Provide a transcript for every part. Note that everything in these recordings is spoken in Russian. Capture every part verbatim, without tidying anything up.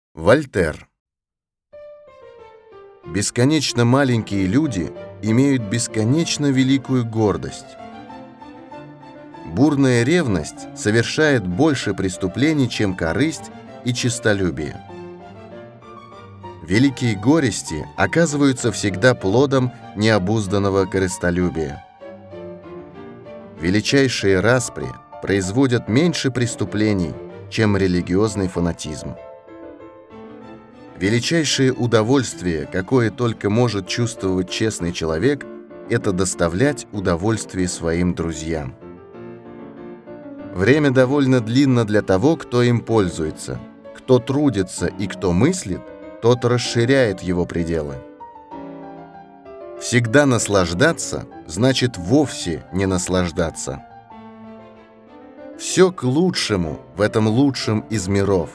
Вольтер. Бесконечно маленькие люди имеют бесконечно великую гордость. Бурная ревность совершает больше преступлений, чем корысть и честолюбие. Великие горести оказываются всегда плодом необузданного корыстолюбия. Величайшие распри производят меньше преступлений, чем религиозный фанатизм. Величайшее удовольствие, какое только может чувствовать честный человек, это доставлять удовольствие своим друзьям. Время довольно длинно для того, кто им пользуется. Кто трудится и кто мыслит, тот расширяет его пределы. Всегда наслаждаться значит вовсе не наслаждаться. Все к лучшему в этом лучшем из миров.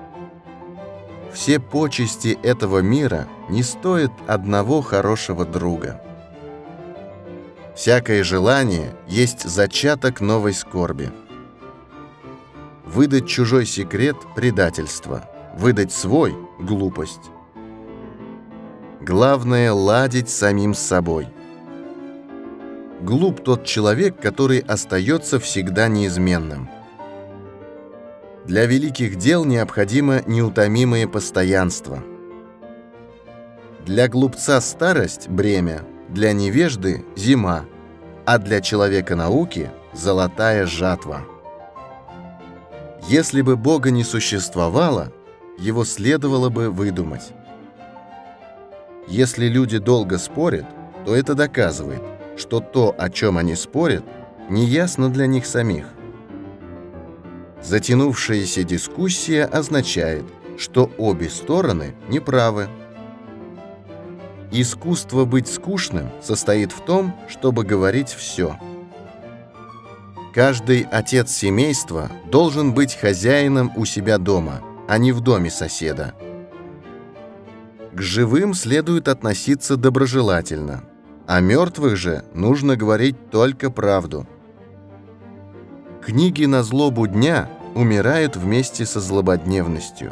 Все почести этого мира не стоят одного хорошего друга. Всякое желание есть зачаток новой скорби. Выдать чужой секрет – предательство, выдать свой – глупость. Главное – ладить самим с собой. Глуп тот человек, который остается всегда неизменным. Для великих дел необходимо неутомимое постоянство. Для глупца старость – бремя, для невежды – зима, а для человека науки – золотая жатва. Если бы Бога не существовало, его следовало бы выдумать. Если люди долго спорят, то это доказывает, что то, о чем они спорят, неясно для них самих. Затянувшаяся дискуссия означает, что обе стороны неправы. Искусство быть скучным состоит в том, чтобы говорить все. Каждый отец семейства должен быть хозяином у себя дома, а не в доме соседа. К живым следует относиться доброжелательно, о мертвых же нужно говорить только правду. Книги на злобу дня умирают вместе со злободневностью.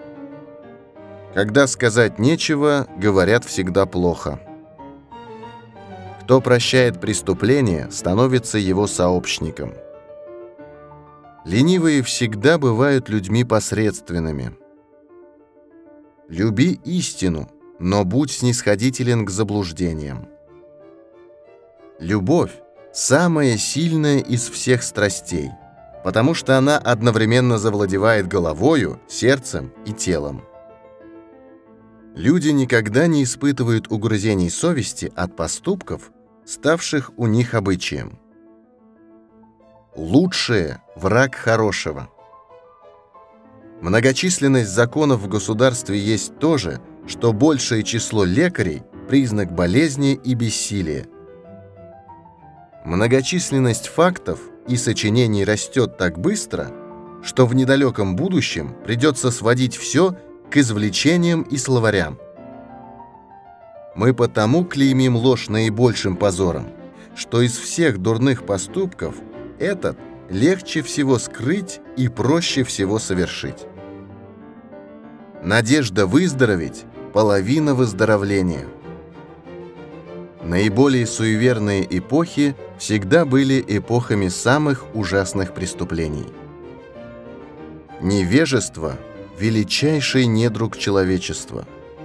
Когда сказать нечего, говорят всегда плохо. Кто прощает преступление, становится его сообщником. Ленивые всегда бывают людьми посредственными. Люби истину, но будь снисходителен к заблуждениям. Любовь – самая сильная из всех страстей, потому что она одновременно завладевает головою, сердцем и телом. Люди никогда не испытывают угрызений совести от поступков, ставших у них обычаем. Лучшее – враг хорошего. Многочисленность законов в государстве есть то же, что большее число лекарей – признак болезни и бессилия. Многочисленность фактов и сочинений растет так быстро, что в недалеком будущем придется сводить все к извлечениям и словарям. Мы потому клеймим ложь наибольшим позором, что из всех дурных поступков этот легче всего скрыть и проще всего совершить. Надежда выздороветь – половина выздоровления. Наиболее суеверные эпохи всегда были эпохами самых ужасных преступлений. Невежество – величайший недруг человечества.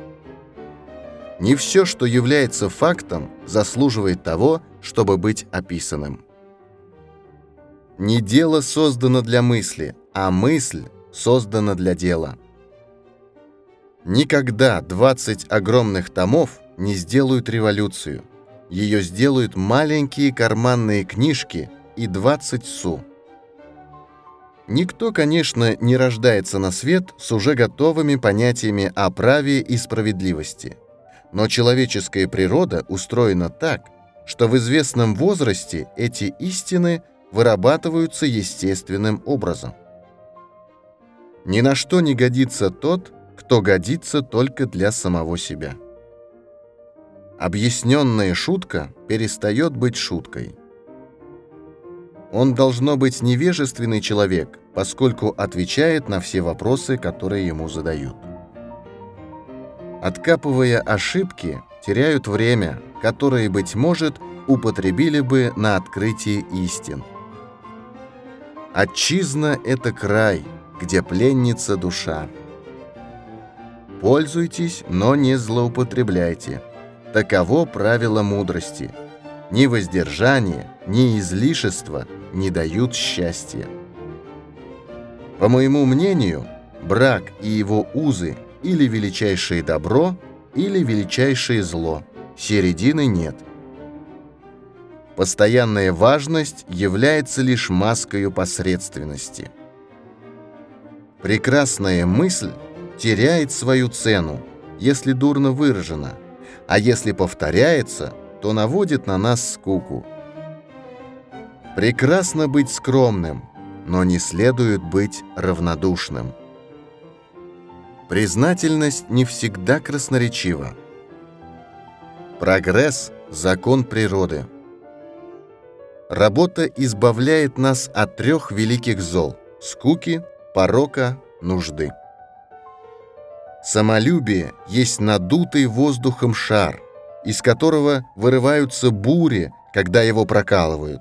Не все, что является фактом, заслуживает того, чтобы быть описанным. Не дело создано для мысли, а мысль создана для дела. Никогда двадцать огромных томов не сделают революцию. Ее сделают маленькие карманные книжки и двадцать су. Никто, конечно, не рождается на свет с уже готовыми понятиями о праве и справедливости. Но человеческая природа устроена так, что в известном возрасте эти истины вырабатываются естественным образом. Ни на что не годится тот, кто годится только для самого себя. Объясненная шутка перестает быть шуткой. Он должно быть невежественный человек, поскольку отвечает на все вопросы, которые ему задают. откапывая ошибки, теряют время, которое, быть может, употребили бы на открытие истин. Отчизна — это край, где пленница душа. Пользуйтесь, но не злоупотребляйте. Таково правило мудрости. Ни воздержание, ни излишество не дают счастья. По моему мнению, брак и его узы или величайшее добро, или величайшее зло. Середины нет. Постоянная важность является лишь маскою посредственности. Прекрасная мысль теряет свою цену, если дурно выражена, а если повторяется, то наводит на нас скуку. Прекрасно быть скромным, но не следует быть равнодушным. Признательность не всегда красноречива. Прогресс – закон природы. Работа избавляет нас от трех великих зол – скуки, порока, нужды. Самолюбие есть надутый воздухом шар, из которого вырываются бури, когда его прокалывают.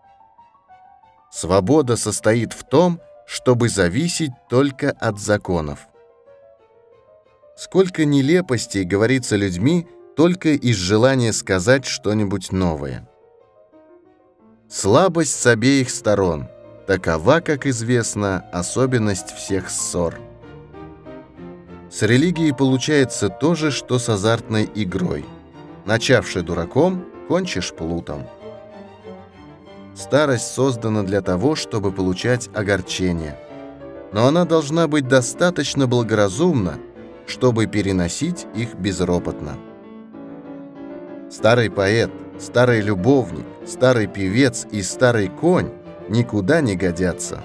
Свобода состоит в том, чтобы зависеть только от законов. Сколько нелепостей говорится людьми только из желания сказать что-нибудь новое. Слабость с обеих сторон – такова, как известно, особенность всех ссор. С религией получается то же, что с азартной игрой. Начавши дураком, кончишь плутом. Старость создана для того, чтобы получать огорчения, но она должна быть достаточно благоразумна, чтобы переносить их безропотно. Старый поэт, старый любовник, старый певец и старый конь никуда не годятся.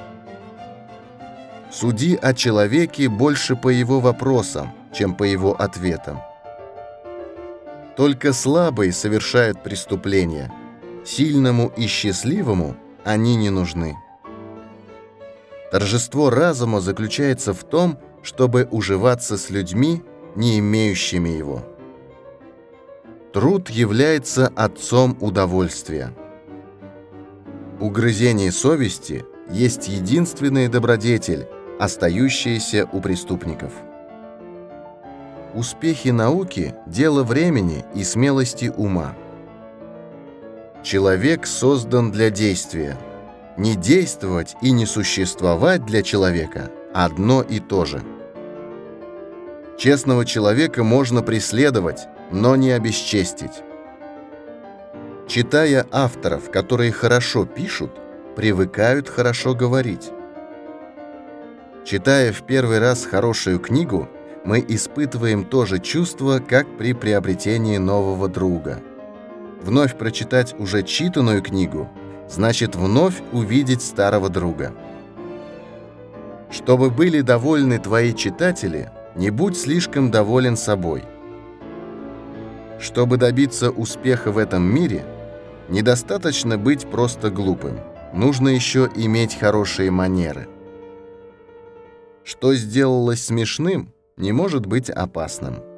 Суди о человеке больше по его вопросам, чем по его ответам. Только слабые совершают преступления, сильному и счастливому они не нужны. Торжество разума заключается в том, чтобы уживаться с людьми, не имеющими его. Труд является отцом удовольствия. Угрызение совести есть единственный добродетель, остающийся у преступников. Успехи науки – дело времени и смелости ума. Человек создан для действия. Не действовать и не существовать для человека – одно и то же. Честного человека можно преследовать, но не обесчестить. Читая авторов, которые хорошо пишут, привыкают хорошо говорить. Читая в первый раз хорошую книгу, мы испытываем то же чувство, как при приобретении нового друга. Вновь прочитать уже читанную книгу значит вновь увидеть старого друга. Чтобы были довольны твои читатели, не будь слишком доволен собой. Чтобы добиться успеха в этом мире, недостаточно быть просто глупым, нужно еще иметь хорошие манеры. Что сделалось смешным, не может быть опасным.